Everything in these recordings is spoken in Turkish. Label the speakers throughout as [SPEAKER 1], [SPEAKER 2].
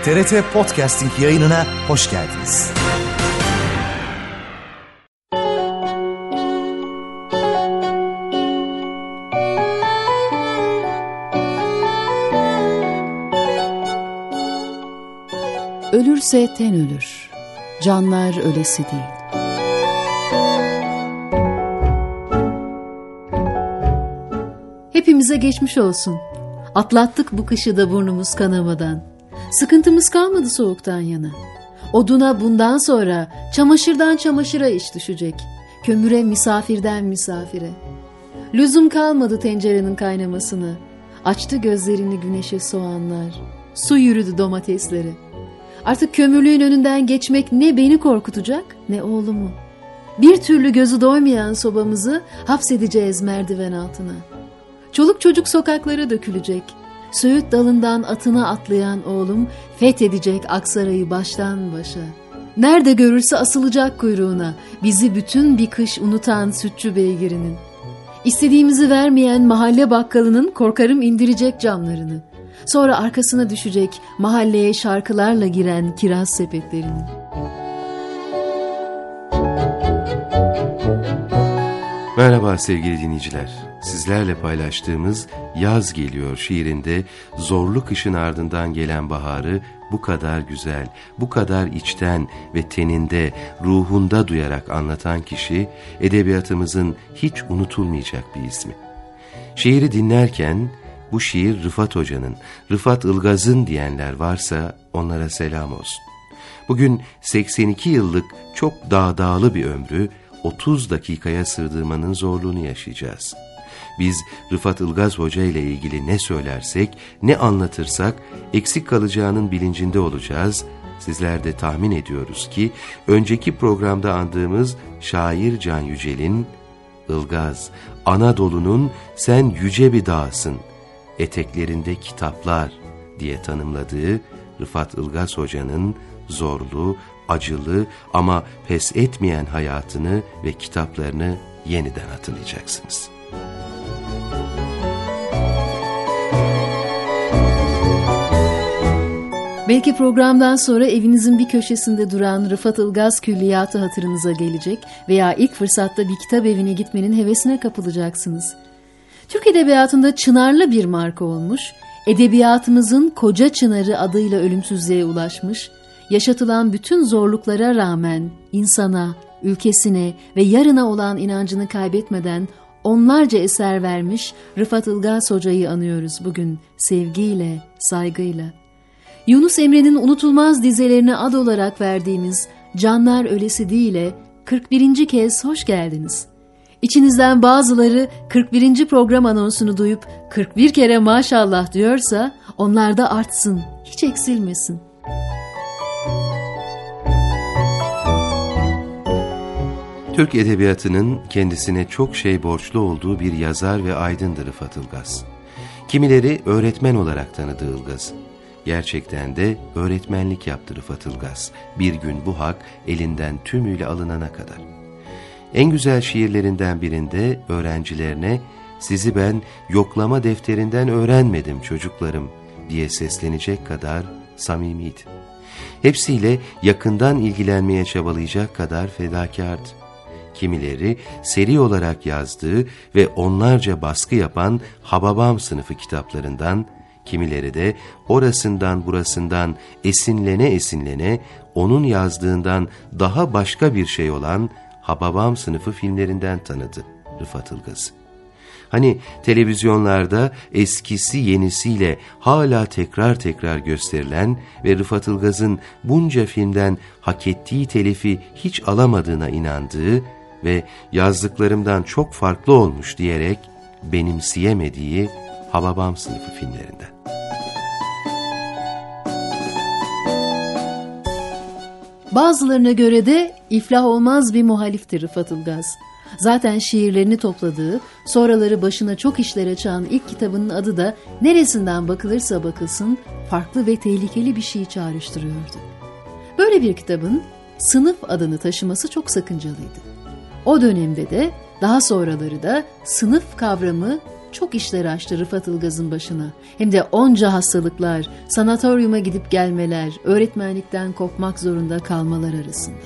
[SPEAKER 1] TRT Podcasting yayınına hoş geldiniz.
[SPEAKER 2] Ölürse ten ölür, canlar ölesi değil. Hepimize geçmiş olsun. Atlattık bu kışı da burnumuz kanamadan. Sıkıntımız kalmadı soğuktan yana. Oduna bundan sonra çamaşırdan çamaşıra iş düşecek. Kömüre misafirden misafire. Lüzum kalmadı tencerenin kaynamasına. Açtı gözlerini güneşe soğanlar. Su yürüdü domateslere. Artık kömürlüğün önünden geçmek ne beni korkutacak ne oğlumu. Bir türlü gözü doymayan sobamızı hapsedeceğiz merdiven altına. Çoluk çocuk sokaklara dökülecek. Söğüt dalından atına atlayan oğlum fethedecek Aksaray'ı baştan başa. Nerede görürse asılacak kuyruğuna bizi bütün bir kış unutan sütçü beygirinin. İstediğimizi vermeyen mahalle bakkalının korkarım indirecek camlarını. Sonra arkasına düşecek mahalleye şarkılarla giren kiraz sepetlerinin.
[SPEAKER 3] Merhaba sevgili dinleyiciler. Sizlerle paylaştığımız Yaz Geliyor şiirinde zorlu kışın ardından gelen baharı bu kadar güzel, bu kadar içten ve teninde, ruhunda duyarak anlatan kişi edebiyatımızın hiç unutulmayacak bir ismi. Şiiri dinlerken bu şiir Rıfat Hoca'nın, Rıfat Ilgaz'ın diyenler varsa onlara selam olsun. Bugün 82 yıllık çok dağdağlı bir ömrü 30 dakikaya sığdırmanın zorluğunu yaşayacağız. Biz Rıfat Ilgaz Hoca ile ilgili ne söylersek, ne anlatırsak eksik kalacağının bilincinde olacağız. Sizler de tahmin ediyoruz ki önceki programda andığımız şair Can Yücel'in "Ilgaz, Anadolu'nun sen yüce bir dağsın, eteklerinde kitaplar" diye tanımladığı Rıfat Ilgaz Hoca'nın zorlu, acılı ama pes etmeyen hayatını ve kitaplarını yeniden hatırlayacaksınız.
[SPEAKER 2] Belki programdan sonra evinizin bir köşesinde duran Rıfat Ilgaz külliyatı hatırınıza gelecek veya ilk fırsatta bir kitap evine gitmenin hevesine kapılacaksınız. Türk edebiyatında çınarlı bir marka olmuş, edebiyatımızın koca çınarı adıyla ölümsüzlüğe ulaşmış, yaşatılan bütün zorluklara rağmen insana, ülkesine ve yarına olan inancını kaybetmeden onlarca eser vermiş Rıfat Ilgaz Hoca'yı anıyoruz bugün sevgiyle, saygıyla. Yunus Emre'nin unutulmaz dizelerine ad olarak verdiğimiz Canlar Ölesi Değil'e 41. kez hoş geldiniz. İçinizden bazıları 41. program anonsunu duyup 41 kere maşallah diyorsa onlar da artsın, hiç eksilmesin.
[SPEAKER 3] Türk edebiyatının kendisine çok şey borçlu olduğu bir yazar ve aydındır Rıfat Ilgaz. Kimileri öğretmen olarak tanıdı Ilgaz'ı. Gerçekten de öğretmenlik yaptı Rıfat Ilgaz. Bir gün bu hak elinden tümüyle alınana kadar. En güzel şiirlerinden birinde öğrencilerine "Sizi ben yoklama defterinden öğrenmedim çocuklarım" diye seslenecek kadar samimiydi. Hepsiyle yakından ilgilenmeye çabalayacak kadar fedakardı. Kimileri seri olarak yazdığı ve onlarca baskı yapan Hababam sınıfı kitaplarından, kimileri de orasından burasından esinlene esinlene onun yazdığından daha başka bir şey olan Hababam sınıfı filmlerinden tanıdı Rıfat Ilgaz'ı. Hani televizyonlarda eskisi yenisiyle hala tekrar gösterilen ve Rıfat Ilgaz'ın bunca filmden hak ettiği telifi hiç alamadığına inandığı ve yazdıklarımdan çok farklı olmuş diyerek benimseyemediği Hababam sınıfı filmlerinden.
[SPEAKER 2] Bazılarına göre de iflah olmaz bir muhaliftir Rıfat Ilgaz. Zaten şiirlerini topladığı, sonraları başına çok işler açan ilk kitabının adı da neresinden bakılırsa bakılsın farklı ve tehlikeli bir şey çağrıştırıyordu. Böyle bir kitabın sınıf adını taşıması çok sakıncalıydı. O dönemde de daha sonraları da sınıf kavramı çok işler açtı Rıfat Ilgaz'ın başına. Hem de onca hastalıklar, sanatoryuma gidip gelmeler, öğretmenlikten kopmak zorunda kalmalar arasında.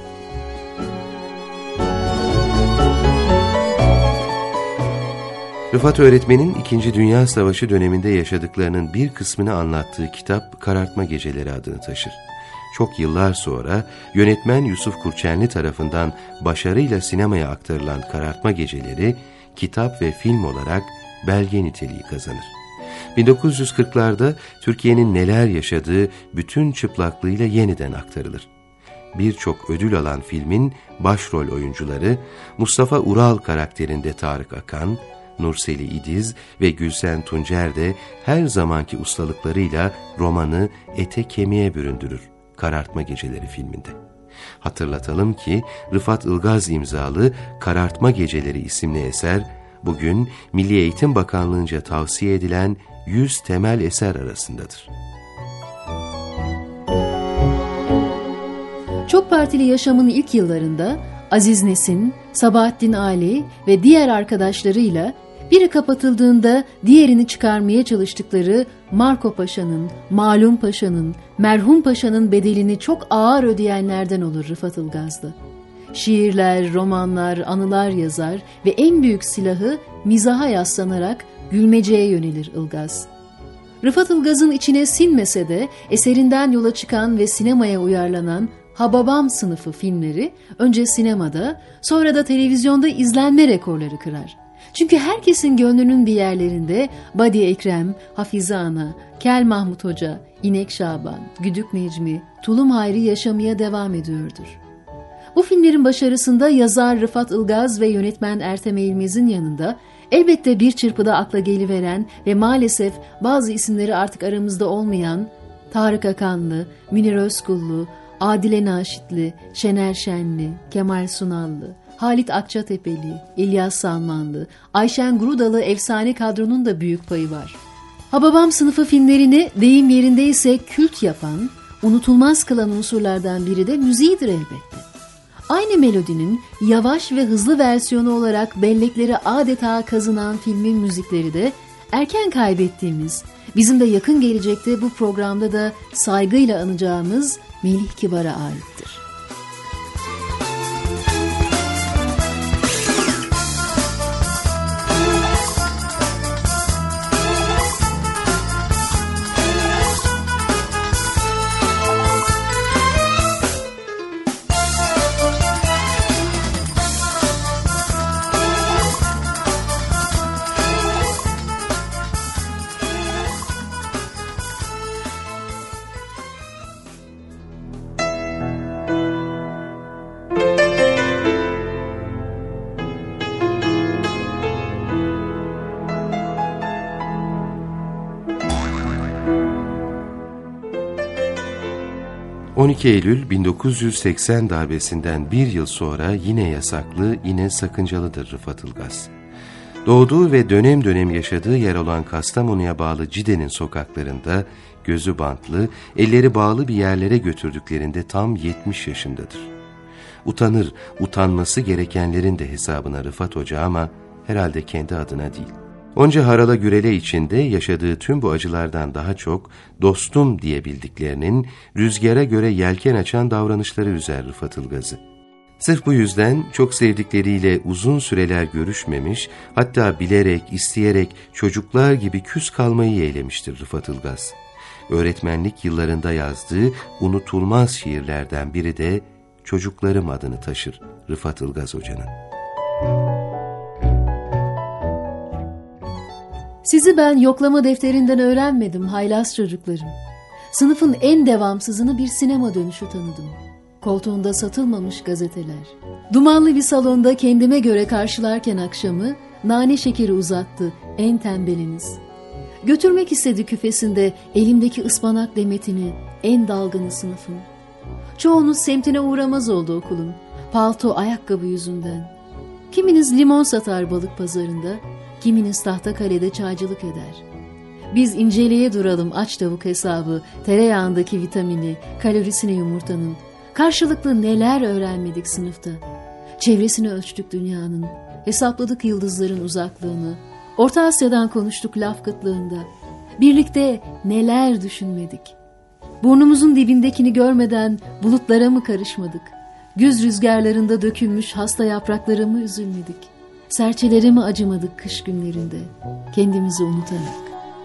[SPEAKER 3] Rıfat öğretmenin 2. Dünya Savaşı döneminde yaşadıklarının bir kısmını anlattığı kitap Karartma Geceleri adını taşır. Çok yıllar sonra yönetmen Yusuf Kurçenli tarafından başarıyla sinemaya aktarılan Karartma Geceleri, kitap ve film olarak belge niteliği kazanır. 1940'larda Türkiye'nin neler yaşadığı bütün çıplaklığıyla yeniden aktarılır. Birçok ödül alan filmin başrol oyuncuları Mustafa Ural karakterinde Tarık Akan, Nurseli İdiz ve Gülsen Tuncer de her zamanki ustalıklarıyla romanı ete kemiğe büründürür Karartma Geceleri filminde. Hatırlatalım ki Rıfat Ilgaz imzalı Karartma Geceleri isimli eser bugün Milli Eğitim Bakanlığı'nca tavsiye edilen 100 temel eser arasındadır.
[SPEAKER 2] Çok partili yaşamın ilk yıllarında Aziz Nesin, Sabahattin Ali ve diğer arkadaşlarıyla biri kapatıldığında diğerini çıkarmaya çalıştıkları Marco Paşa'nın, Malum Paşa'nın, Merhum Paşa'nın bedelini çok ağır ödeyenlerden olur Rıfat Ilgaz'da. Şiirler, romanlar, anılar yazar ve en büyük silahı mizaha yaslanarak gülmeceye yönelir Ilgaz. Rıfat Ilgaz'ın içine sinmese de eserinden yola çıkan ve sinemaya uyarlanan Hababam sınıfı filmleri önce sinemada, sonra da televizyonda izlenme rekorları kırar. Çünkü herkesin gönlünün bir yerlerinde Badi Ekrem, Hafize Ana, Kel Mahmut Hoca, İnek Şaban, Güdük Necmi, Tulum Hayri yaşamaya devam ediyordur. Bu filmlerin başarısında yazar Rıfat Ilgaz ve yönetmen Ertem Eğilmez'in yanında elbette bir çırpıda akla geliveren ve maalesef bazı isimleri artık aramızda olmayan Tarık Akanlı, Münir Özkullu, Adile Naşitli, Şener Şenli, Kemal Sunallı, Halit Akçatepeli, İlyas Salmanlı, Ayşen Grudalı efsane kadronun da büyük payı var. Hababam sınıfı filmlerini deyim yerindeyse kült yapan, unutulmaz kılan unsurlardan biri de müziğidir elbette. Aynı melodinin yavaş ve hızlı versiyonu olarak bellekleri adeta kazınan filmin müzikleri de erken kaybettiğimiz, bizim de yakın gelecekte bu programda da saygıyla anacağımız Melih Kibar'a aittir.
[SPEAKER 3] ...12 Eylül 1980 darbesinden bir yıl sonra yine yasaklı, yine sakıncalıdır Rıfat Ilgaz. Doğduğu ve dönem dönem yaşadığı yer olan Kastamonu'ya bağlı Cide'nin sokaklarında gözü bantlı, elleri bağlı bir yerlere götürdüklerinde tam 70 yaşındadır. Utanır, utanması gerekenlerin de hesabına Rıfat Hoca ama herhalde kendi adına değil. Onca harala gürele içinde yaşadığı tüm bu acılardan daha çok dostum diyebildiklerinin rüzgara göre yelken açan davranışları üzer Rıfat Ilgaz'ı. Sırf bu yüzden çok sevdikleriyle uzun süreler görüşmemiş, hatta bilerek, isteyerek çocuklar gibi küs kalmayı yeğlemiştir Rıfat Ilgaz. Öğretmenlik yıllarında yazdığı unutulmaz şiirlerden biri de Çocuklarım adını taşır Rıfat Ilgaz Hoca'nın.
[SPEAKER 2] Sizi ben yoklama defterinden öğrenmedim haylaz çocuklarım. Sınıfın en devamsızını bir sinema dönüşü tanıdım. Koltuğunda satılmamış gazeteler. Dumanlı bir salonda kendime göre karşılarken akşamı nane şekeri uzattı en tembeliniz. Götürmek istedi küfesinde elimdeki ıspanak demetini en dalgını sınıfın. Çoğunuz semtine uğramaz oldu okulun. Palto, ayakkabı yüzünden. Kiminiz limon satar balık pazarında, kiminiz Tahtakale'de çaycılık eder. Biz inceleye duralım aç tavuk hesabı, tereyağındaki vitamini, kalorisini yumurtanın. Karşılıklı neler öğrenmedik sınıfta. Çevresini ölçtük dünyanın, hesapladık yıldızların uzaklığını. Orta Asya'dan konuştuk laf kıtlığında. Birlikte neler düşünmedik. Burnumuzun dibindekini görmeden bulutlara mı karışmadık? Güz rüzgarlarında dökülmüş hasta yapraklara mı üzülmedik? Serçelere mi acımadık kış günlerinde, kendimizi unutarak?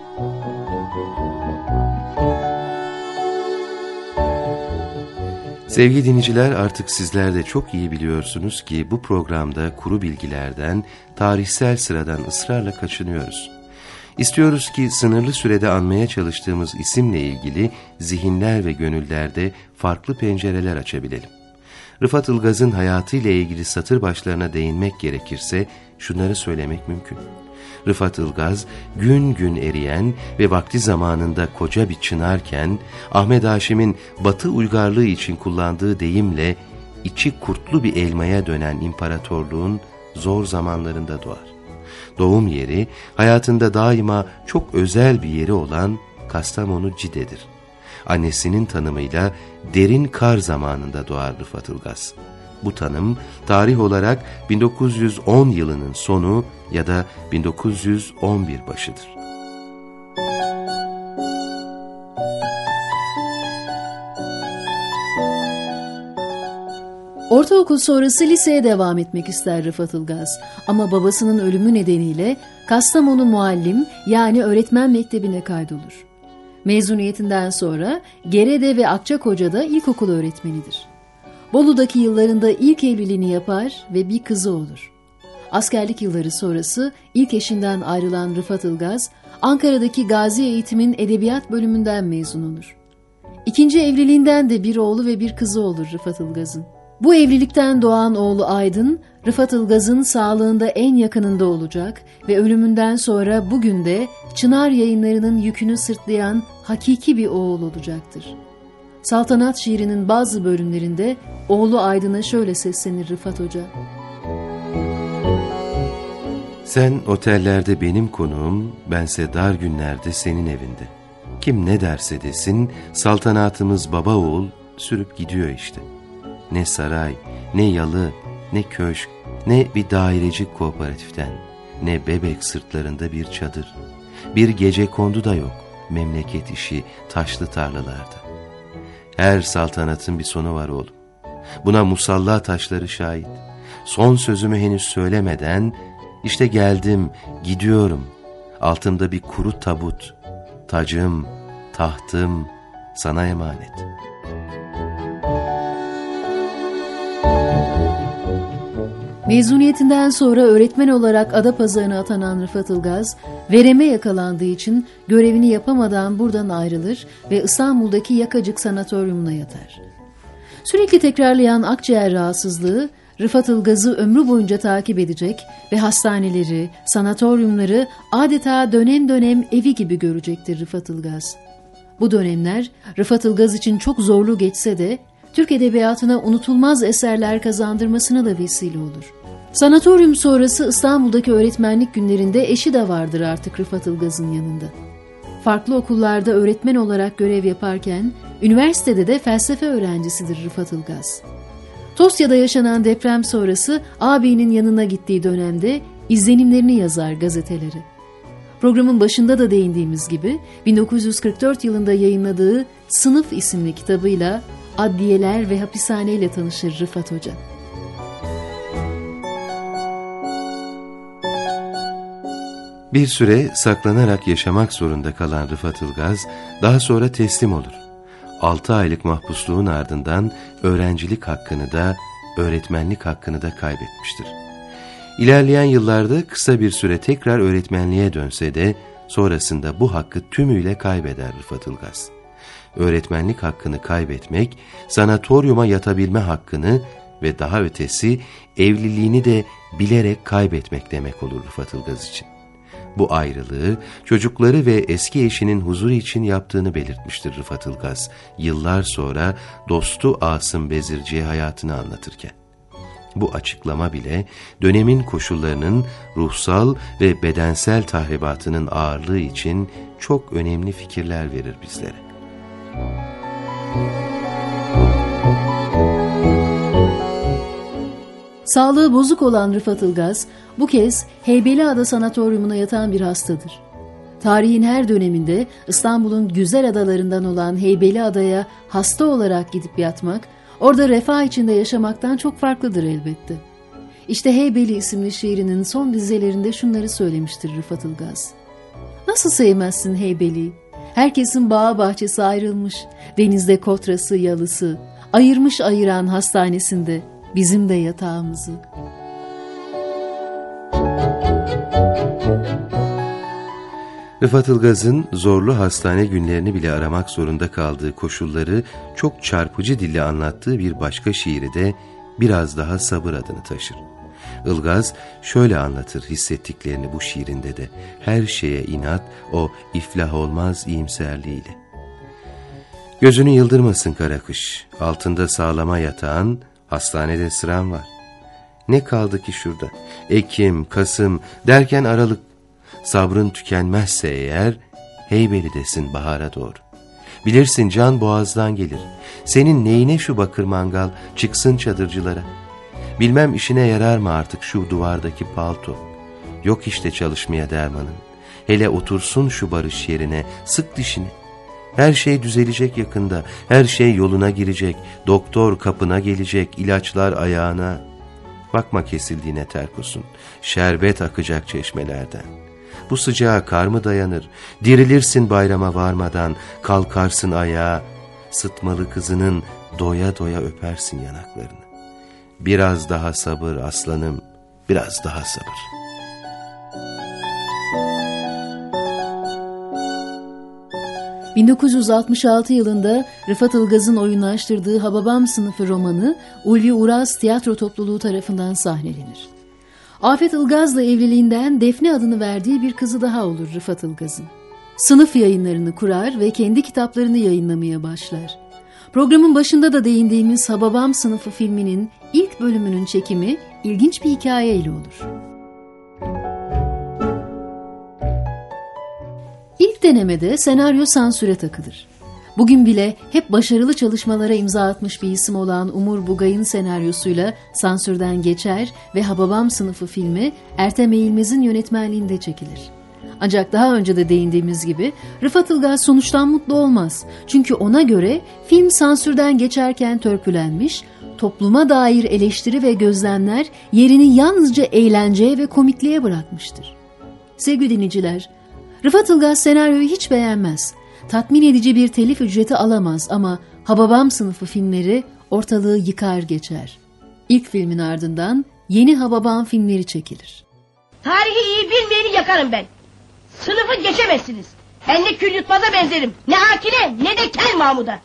[SPEAKER 3] Sevgili dinleyiciler, artık sizler de çok iyi biliyorsunuz ki bu programda kuru bilgilerden, tarihsel sıradan ısrarla kaçınıyoruz. İstiyoruz ki sınırlı sürede anmaya çalıştığımız isimle ilgili zihinler ve gönüllerde farklı pencereler açabilelim. Rıfat Ilgaz'ın hayatıyla ilgili satır başlarına değinmek gerekirse şunları söylemek mümkün. Rıfat Ilgaz gün gün eriyen ve vakti zamanında koca bir çınarken Ahmet Haşim'in Batı uygarlığı için kullandığı deyimle içi kurtlu bir elmaya dönen imparatorluğun zor zamanlarında doğar. Doğum yeri hayatında daima çok özel bir yeri olan Kastamonu Cide'dir. Annesinin tanımıyla derin kar zamanında doğar Rıfat Ilgaz. Bu tanım tarih olarak 1910 yılının sonu ya da 1911 başıdır.
[SPEAKER 2] Ortaokul sonrası liseye devam etmek ister Rıfat Ilgaz ama babasının ölümü nedeniyle Kastamonu Muallim yani öğretmen mektebine kaydolur. Mezuniyetinden sonra Gerede ve Akçakoca'da ilkokul öğretmenidir. Bolu'daki yıllarında ilk evliliğini yapar ve bir kızı olur. Askerlik yılları sonrası ilk eşinden ayrılan Rıfat Ilgaz, Ankara'daki Gazi Eğitim'in edebiyat bölümünden mezun olur. İkinci evliliğinden de bir oğlu ve bir kızı olur Rıfat Ilgaz'ın. Bu evlilikten doğan oğlu Aydın, Rıfat Ilgaz'ın sağlığında en yakınında olacak ve ölümünden sonra bugün de Çınar Yayınları'nın yükünü sırtlayan hakiki bir oğul olacaktır. Saltanat şiirinin bazı bölümlerinde oğlu Aydın'a şöyle seslenir Rıfat Hoca.
[SPEAKER 3] Sen otellerde benim konuğum, bense dar günlerde senin evinde. Kim ne derse desin, saltanatımız baba oğul sürüp gidiyor işte. Ne saray, ne yalı, ne köşk, ne bir dairecik kooperatiften, ne bebek sırtlarında bir çadır. Bir gecekondu da yok, memleket işi taşlı tarlalarda. Her saltanatın bir sonu var oğlum. Buna musalla taşları şahit. Son sözümü henüz söylemeden, işte geldim, gidiyorum. Altımda bir kuru tabut, tacım, tahtım sana emanet.
[SPEAKER 2] Mezuniyetinden sonra öğretmen olarak Adapazarı'na atanan Rıfat Ilgaz, vereme yakalandığı için görevini yapamadan buradan ayrılır ve İstanbul'daki Yakacık Sanatoryumuna yatar. Sürekli tekrarlayan akciğer rahatsızlığı, Rıfat Ilgaz'ı ömrü boyunca takip edecek ve hastaneleri, sanatoryumları adeta dönem dönem evi gibi görecektir Rıfat Ilgaz. Bu dönemler Rıfat Ilgaz için çok zorlu geçse de, Türk edebiyatına unutulmaz eserler kazandırmasına da vesile olur. Sanatoryum sonrası İstanbul'daki öğretmenlik günlerinde eşi de vardır artık Rıfat Ilgaz'ın yanında. Farklı okullarda öğretmen olarak görev yaparken, üniversitede de felsefe öğrencisidir Rıfat Ilgaz. Tosya'da yaşanan deprem sonrası ağabeyinin yanına gittiği dönemde izlenimlerini yazar gazetelere. Programın başında da değindiğimiz gibi 1944 yılında yayınladığı Sınıf isimli kitabıyla adliyeler ve hapishaneyle tanışır Rıfat Hoca.
[SPEAKER 3] Bir süre saklanarak yaşamak zorunda kalan Rıfat Ilgaz daha sonra teslim olur. 6 aylık mahpusluğun ardından öğrencilik hakkını da öğretmenlik hakkını da kaybetmiştir. İlerleyen yıllarda kısa bir süre tekrar öğretmenliğe dönse de sonrasında bu hakkı tümüyle kaybeder Rıfat Ilgaz. Öğretmenlik hakkını kaybetmek, sanatoryuma yatabilme hakkını ve daha ötesi evliliğini de bilerek kaybetmek demek olur Rıfat Ilgaz için. Bu ayrılığı çocukları ve eski eşinin huzuru için yaptığını belirtmiştir Rıfat Ilgaz, yıllar sonra dostu Asım Bezirci'ye hayatını anlatırken. Bu açıklama bile dönemin koşullarının ruhsal ve bedensel tahribatının ağırlığı için çok önemli fikirler verir bizlere.
[SPEAKER 2] Sağlığı bozuk olan Rıfat Ilgaz bu kez Heybeliada Sanatoryumuna yatan bir hastadır. Tarihin her döneminde İstanbul'un güzel adalarından olan Heybeliada'ya hasta olarak gidip yatmak, orada refah içinde yaşamaktan çok farklıdır elbette. İşte Heybeli isimli şiirinin son dizelerinde şunları söylemiştir Rıfat Ilgaz. Nasıl sevmezsin Heybeli'yi? Herkesin bağı bahçesi ayrılmış, denizde kotrası yalısı, ayırmış ayıran hastanesinde bizim de yatağımızı.
[SPEAKER 3] Rıfat Ilgaz'ın zorlu hastane günlerini bile aramak zorunda kaldığı koşulları çok çarpıcı dille anlattığı bir başka şiiri de Biraz Daha Sabır adını taşır. Ilgaz şöyle anlatır hissettiklerini bu şiirinde de, her şeye inat, o iflah olmaz iyimserliğiyle. Gözünü yıldırmasın kara kış, altında sağlama yatağın, hastanede sıran var. Ne kaldı ki şurada, Ekim, Kasım derken Aralık, sabrın tükenmezse eğer, Heybeli'desin bahara doğru. Bilirsin can boğazdan gelir, senin neyine şu bakır mangal, çıksın çadırcılara. Bilmem işine yarar mı artık şu duvardaki palto, yok işte çalışmaya dermanın, hele otursun şu barış yerine, sık dişini. Her şey düzelecek yakında, her şey yoluna girecek, doktor kapına gelecek, ilaçlar ayağına. Bakma kesildiğine terkosun, şerbet akacak çeşmelerden. Bu sıcağa kar mı dayanır, dirilirsin bayrama varmadan, kalkarsın ayağa, sıtmalı kızının doya doya öpersin yanaklarını. Biraz daha sabır aslanım, biraz daha sabır.
[SPEAKER 2] ...1966 yılında Rıfat Ilgaz'ın oyunlaştırdığı Hababam Sınıfı romanı Ulvi Uras Tiyatro Topluluğu tarafından sahnelenir. Afet Ilgaz'la evliliğinden Defne adını verdiği bir kızı daha olur Rıfat Ilgaz'ın. Sınıf yayınlarını kurar ve kendi kitaplarını yayınlamaya başlar. Programın başında da değindiğimiz Hababam Sınıfı filminin ilk bölümünün çekimi ilginç bir hikayeyle olur. İlk denemede senaryo sansüre takılır. Bugün bile hep başarılı çalışmalara imza atmış bir isim olan Umur Bugay'ın senaryosuyla sansürden geçer ve Hababam Sınıfı filmi Ertem Eğilmez'in yönetmenliğinde çekilir. Ancak daha önce de değindiğimiz gibi Rıfat Ilgaz sonuçtan mutlu olmaz. Çünkü ona göre film sansürden geçerken törpülenmiş, topluma dair eleştiri ve gözlemler yerini yalnızca eğlenceye ve komikliğe bırakmıştır. Sevgili dinleyiciler, Rıfat Ilgaz senaryoyu hiç beğenmez. Tatmin edici bir telif ücreti alamaz ama Hababam Sınıfı filmleri ortalığı yıkar geçer. İlk filmin ardından yeni Hababam filmleri çekilir.
[SPEAKER 4] Tarihi iyi bilmeyeni yakarım ben. Sınıfı geçemezsiniz. Ben ne kül yutmaza benzerim. Ne Akile ne de Kel Mahmud'a.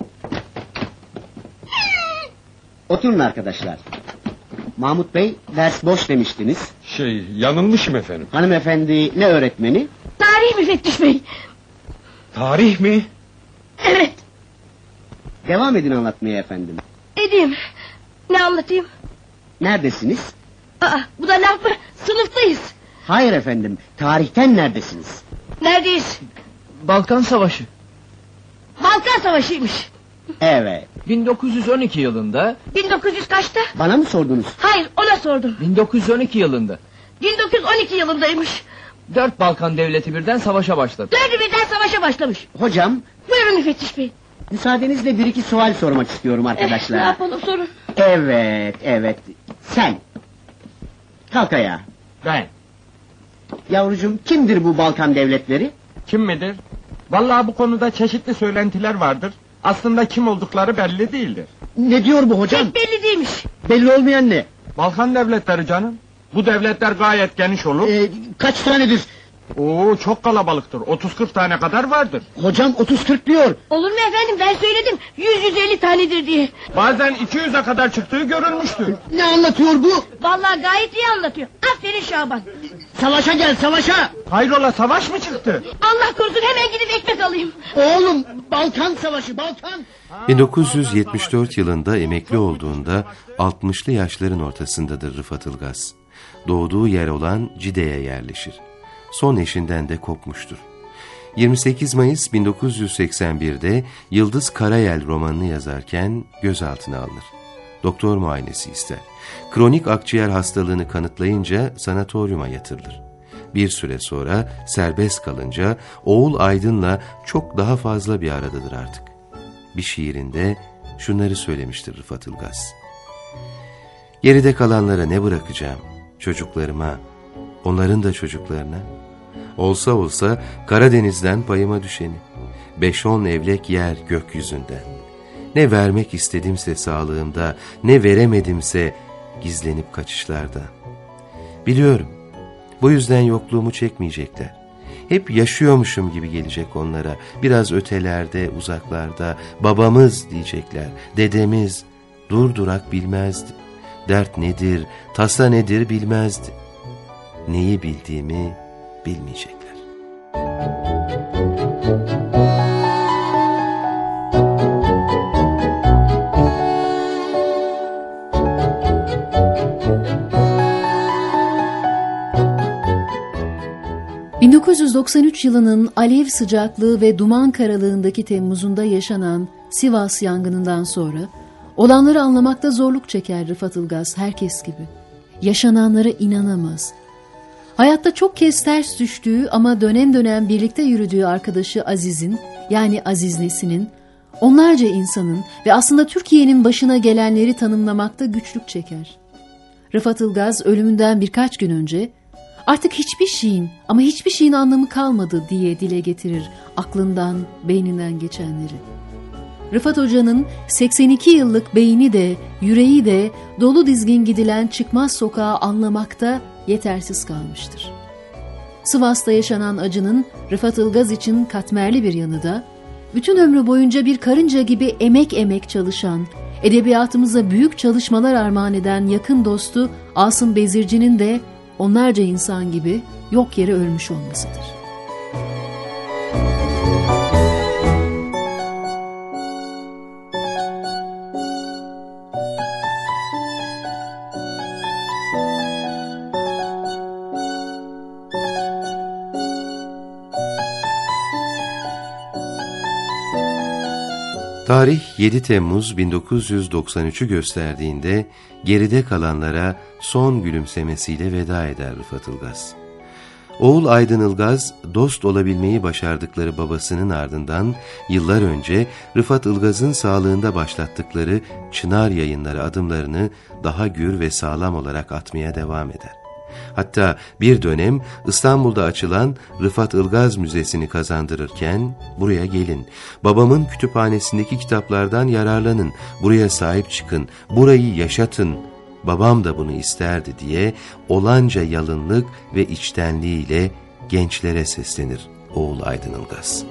[SPEAKER 5] Oturun arkadaşlar. Mahmut Bey, ders boş demiştiniz.
[SPEAKER 6] Yanılmışım efendim.
[SPEAKER 5] Hanımefendi ne öğretmeni?
[SPEAKER 4] Tarih müfettiş bey.
[SPEAKER 6] Tarih mi?
[SPEAKER 4] Evet.
[SPEAKER 5] Devam edin anlatmaya efendim.
[SPEAKER 4] Edeyim. Ne anlatayım?
[SPEAKER 5] Neredesiniz?
[SPEAKER 4] Bu da laf mı? Sınıftayız.
[SPEAKER 5] Hayır efendim, tarihten neredesiniz?
[SPEAKER 4] Neredeyiz?
[SPEAKER 7] Balkan Savaşı.
[SPEAKER 4] Balkan Savaşı'ymış.
[SPEAKER 5] Evet.
[SPEAKER 7] 1912 yılında.
[SPEAKER 4] 1900 kaçta?
[SPEAKER 5] Bana mı sordunuz?
[SPEAKER 4] Hayır, ona sordum.
[SPEAKER 7] 1912 yılında.
[SPEAKER 4] 1912 yılındaymış.
[SPEAKER 7] 4 Balkan devleti birden savaşa başladı.
[SPEAKER 4] 4'ü birden savaşa başlamış.
[SPEAKER 5] Hocam,
[SPEAKER 4] Buyurun müfettiş bey.
[SPEAKER 5] müsaadenizle bir iki sual sormak istiyorum
[SPEAKER 4] Ne
[SPEAKER 5] arkadaşlar.
[SPEAKER 4] yapalım sorun.
[SPEAKER 5] Evet. Sen. Kalk ayağa.
[SPEAKER 6] Ben.
[SPEAKER 5] Yavrucuğum, kimdir bu Balkan devletleri?
[SPEAKER 6] Kim midir? Vallahi bu konuda çeşitli söylentiler vardır. Aslında kim oldukları belli değildir.
[SPEAKER 5] Ne diyor bu hocam?
[SPEAKER 4] Pek belli değilmiş.
[SPEAKER 5] Belli olmayan ne?
[SPEAKER 6] Balkan devletleri canım. Bu devletler gayet geniş olur.
[SPEAKER 5] Kaç tanedir?
[SPEAKER 6] Çok kalabalıktır. 30-40 tane kadar vardır.
[SPEAKER 5] Hocam 30-40 diyor.
[SPEAKER 4] Olur mu efendim, ben söyledim 100-150 tanedir diye.
[SPEAKER 6] Bazen 200'e kadar çıktığı görülmüştür.
[SPEAKER 5] Ne anlatıyor bu?
[SPEAKER 4] Vallahi gayet iyi anlatıyor. Aferin Şaban.
[SPEAKER 5] Savaşa gel, savaşa!
[SPEAKER 6] Hayrola, savaş mı çıktı?
[SPEAKER 4] Allah korusun, hemen gidip ekmek alayım.
[SPEAKER 5] Oğlum, Balkan Savaşı, Balkan!
[SPEAKER 3] 1974 yılında emekli olduğunda 60'lı yaşların ortasındadır Rıfat Ilgaz. Doğduğu yer olan Cide'ye yerleşir. Son eşinden de kopmuştur. 28 Mayıs 1981'de Yıldız Karayel romanını yazarken gözaltına alınır. Doktor muayenesi ister. Kronik akciğer hastalığını kanıtlayınca sanatoryuma yatırılır. Bir süre sonra serbest kalınca oğul Aydın'la çok daha fazla bir aradadır artık. Bir şiirinde şunları söylemiştir Rıfat Ilgaz. Geride kalanlara ne bırakacağım? Çocuklarıma, onların da çocuklarına. Olsa olsa Karadeniz'den payıma düşeni. 5-10 evlek yer gökyüzünden. Ne vermek istedimse sağlığımda, ne veremedimse gizlenip kaçışlarda. Biliyorum, bu yüzden yokluğumu çekmeyecekler. Hep yaşıyormuşum gibi gelecek onlara. Biraz ötelerde, uzaklarda, babamız diyecekler, dedemiz, durdurak bilmezdi. Dert nedir, tasa nedir bilmezdi. Neyi bildiğimi bilmeyecekler.
[SPEAKER 2] ...1993 yılının alev sıcaklığı ve duman karalığındaki Temmuz'unda yaşanan Sivas yangınından sonra... ...olanları anlamakta zorluk çeker Rıfat Ilgaz herkes gibi. Yaşananlara inanamaz. Hayatta çok kez ters düştüğü ama dönem dönem birlikte yürüdüğü arkadaşı Aziz'in... ...yani Aziz Nesin'in... ...onlarca insanın ve aslında Türkiye'nin başına gelenleri tanımlamakta güçlük çeker. Rıfat Ilgaz ölümünden birkaç gün önce... Artık hiçbir şeyin anlamı kalmadı diye dile getirir aklından, beyninden geçenleri. Rıfat Hoca'nın 82 yıllık beyni de, yüreği de dolu dizgin gidilen çıkmaz sokağı anlamakta yetersiz kalmıştır. Sivas'ta yaşanan acının Rıfat Ilgaz için katmerli bir yanı da, bütün ömrü boyunca bir karınca gibi emek çalışan, edebiyatımıza büyük çalışmalar armağan eden yakın dostu Asım Bezirci'nin de onlarca insan gibi yok yere ölmüş olmasıdır.
[SPEAKER 3] Tarih 7 Temmuz 1993'ü gösterdiğinde geride kalanlara son gülümsemesiyle veda eder Rıfat Ilgaz. Oğul Aydın Ilgaz, dost olabilmeyi başardıkları babasının ardından yıllar önce Rıfat Ilgaz'ın sağlığında başlattıkları Çınar Yayınları adımlarını daha gür ve sağlam olarak atmaya devam eder. Hatta bir dönem İstanbul'da açılan Rıfat Ilgaz Müzesi'ni kazandırırken buraya gelin, babamın kütüphanesindeki kitaplardan yararlanın, buraya sahip çıkın, burayı yaşatın, babam da bunu isterdi diye olanca yalınlık ve içtenliğiyle gençlere seslenir oğul Aydın Ilgaz.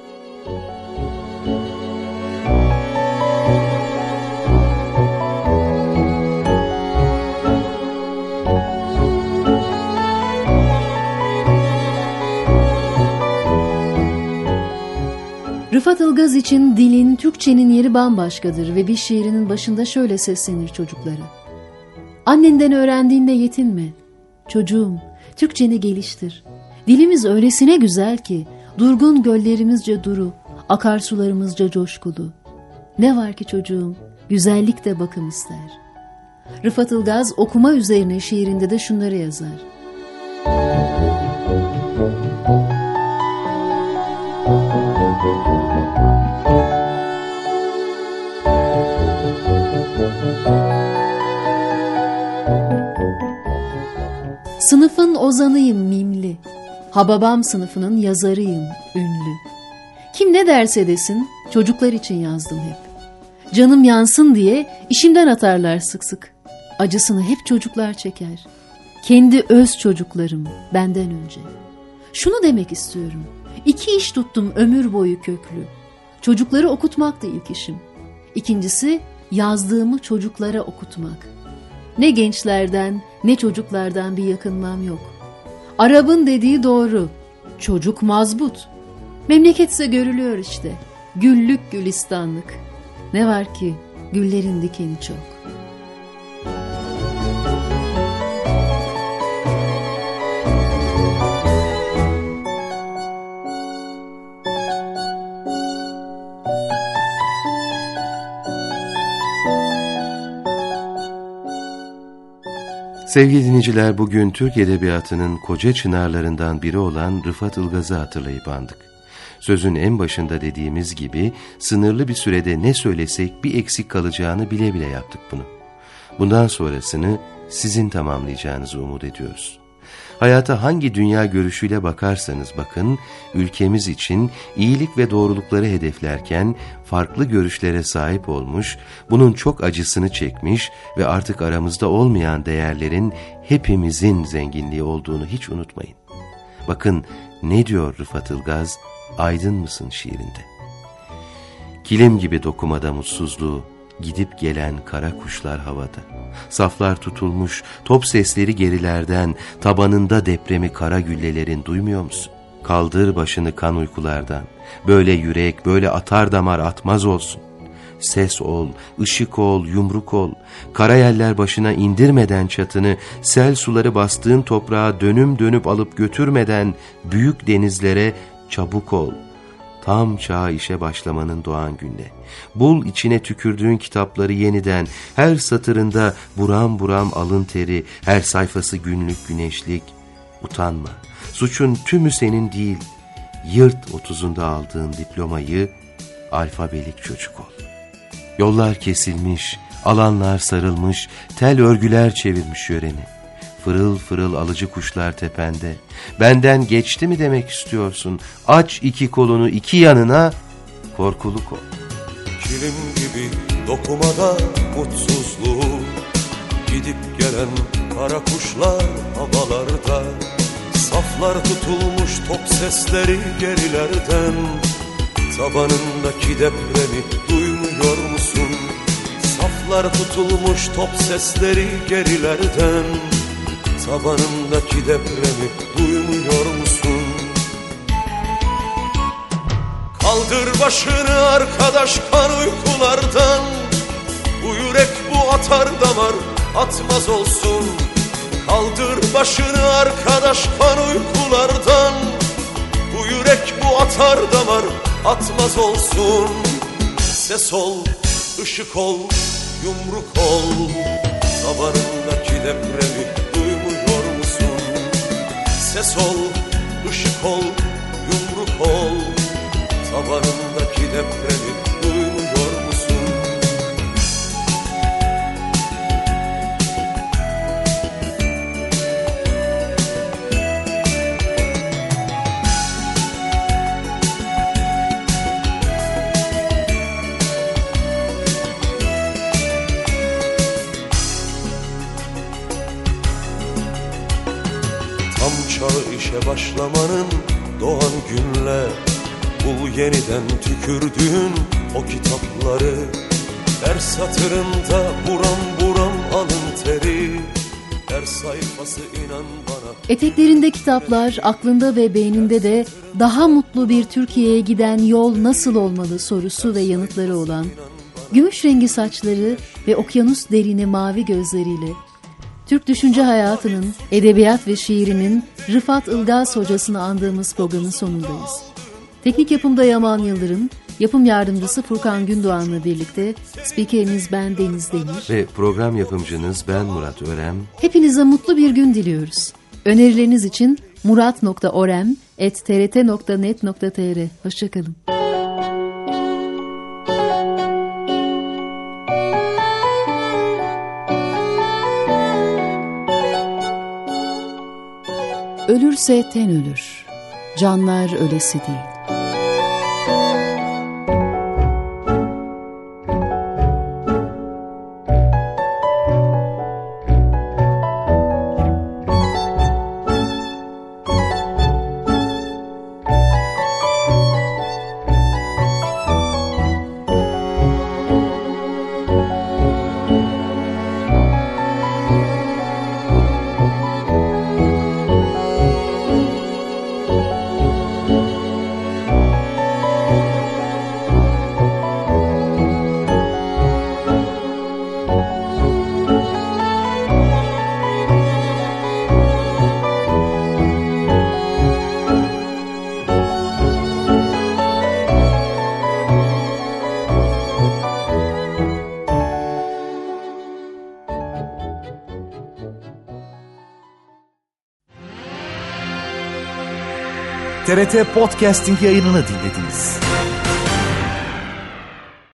[SPEAKER 2] Rıfat Ilgaz için dilin, Türkçenin yeri bambaşkadır ve bir şiirinin başında şöyle seslenir çocuklara. Annenden öğrendiğinde yetinme. Çocuğum, Türkçeni geliştir. Dilimiz öylesine güzel ki, durgun göllerimizce duru, akarsularımızca coşkulu. Ne var ki çocuğum, güzellik de bakım ister. Rıfat Ilgaz okuma üzerine şiirinde de şunları yazar. Sınıfın ozanıyım mimli, Hababam sınıfının yazarıyım ünlü. Kim ne derse desin, çocuklar için yazdım hep. Canım yansın diye işimden atarlar sık sık. Acısını hep çocuklar çeker. Kendi öz çocuklarım benden önce. Şunu demek istiyorum, 2 iş tuttum ömür boyu köklü. Çocukları okutmaktı ilk işim. İkincisi, yazdığımı çocuklara okutmak. Ne gençlerden ne çocuklardan bir yakınmam yok. Arap'ın dediği doğru. Çocuk mazbut. Memleketse görülüyor işte. Güllük gülistanlık. Ne var ki güllerin dikeni çok.
[SPEAKER 3] Sevgili dinleyiciler, bugün Türk Edebiyatı'nın koca çınarlarından biri olan Rıfat Ilgaz'ı hatırlayıp andık. Sözün en başında dediğimiz gibi sınırlı bir sürede ne söylesek bir eksik kalacağını bile bile yaptık bunu. Bundan sonrasını sizin tamamlayacağınızı umut ediyoruz. Hayata hangi dünya görüşüyle bakarsanız bakın, ülkemiz için iyilik ve doğrulukları hedeflerken farklı görüşlere sahip olmuş, bunun çok acısını çekmiş ve artık aramızda olmayan değerlerin hepimizin zenginliği olduğunu hiç unutmayın. Bakın ne diyor Rıfat Ilgaz, Aydın mısın şiirinde? Kilim gibi dokumada mutsuzluğu, gidip gelen kara kuşlar havada. Saflar tutulmuş, top sesleri gerilerden, tabanında depremi kara güllelerin duymuyor musun? Kaldır başını kan uykulardan, böyle yürek, böyle atar damar atmaz olsun. Ses ol, ışık ol, yumruk ol, karayeller başına indirmeden çatını, sel suları bastığın toprağa dönüm dönüp alıp götürmeden büyük denizlere çabuk ol. Tam çağa işe başlamanın doğan günde. Bul içine tükürdüğün kitapları yeniden, her satırında buram buram alın teri, her sayfası günlük güneşlik. Utanma, suçun tümü senin değil. Yırt 30'unda aldığın diplomayı, alfabelik çocuk ol. Yollar kesilmiş, alanlar sarılmış, tel örgüler çevirmiş yöreni. Fırıl fırıl alıcı kuşlar tepende. Benden geçti mi demek istiyorsun? Aç iki kolunu iki yanına, korkuluk ol.
[SPEAKER 8] Kilim gibi dokumada mutsuzluğu, gidip gelen kara kuşlar havalarda. Saflar tutulmuş top sesleri gerilerden, tabanındaki depremi duymuyor musun? Saflar tutulmuş top sesleri gerilerden, tabanındaki depremi duymuyor musun? Kaldır başını arkadaş kan uykulardan, bu yürek bu atar damar atmaz olsun. Kaldır başını arkadaş kan uykulardan, bu yürek bu atar damar atmaz olsun. Ses ol, ışık ol, yumruk ol, tabanındaki depremi duymuyor musun? Ses ol, ışık ol, yumruk ol, tabanındaki depremi duymuyor musun? Tam çağı işe başlamanın doğan günler, bul yeniden tükürdüğün o kitapları, her satırında buram buram alın teri, her sayfası inan bana.
[SPEAKER 2] Eteklerinde kitaplar, aklında ve beyninde de daha mutlu bir Türkiye'ye giden yol nasıl olmalı sorusu ve yanıtları olan, gümüş rengi saçları ve okyanus derini mavi gözleriyle, Türk düşünce hayatının, edebiyat ve şiirinin Rıfat Ilgaz hocasını andığımız programın sonundayız. Teknik yapımda Yaman Yıldırım, yapım yardımcısı Furkan Gündoğan'la birlikte spikeriniz ben Deniz Demir
[SPEAKER 3] ve program yapımcınız ben Murat Örem.
[SPEAKER 2] Hepinize mutlu bir gün diliyoruz. Önerileriniz için murat.orem@trt.net.tr. Hoşçakalın. Ölürse ten ölür, canlar ölesi değil.
[SPEAKER 1] TRT Podcasting yayınını dinlediniz.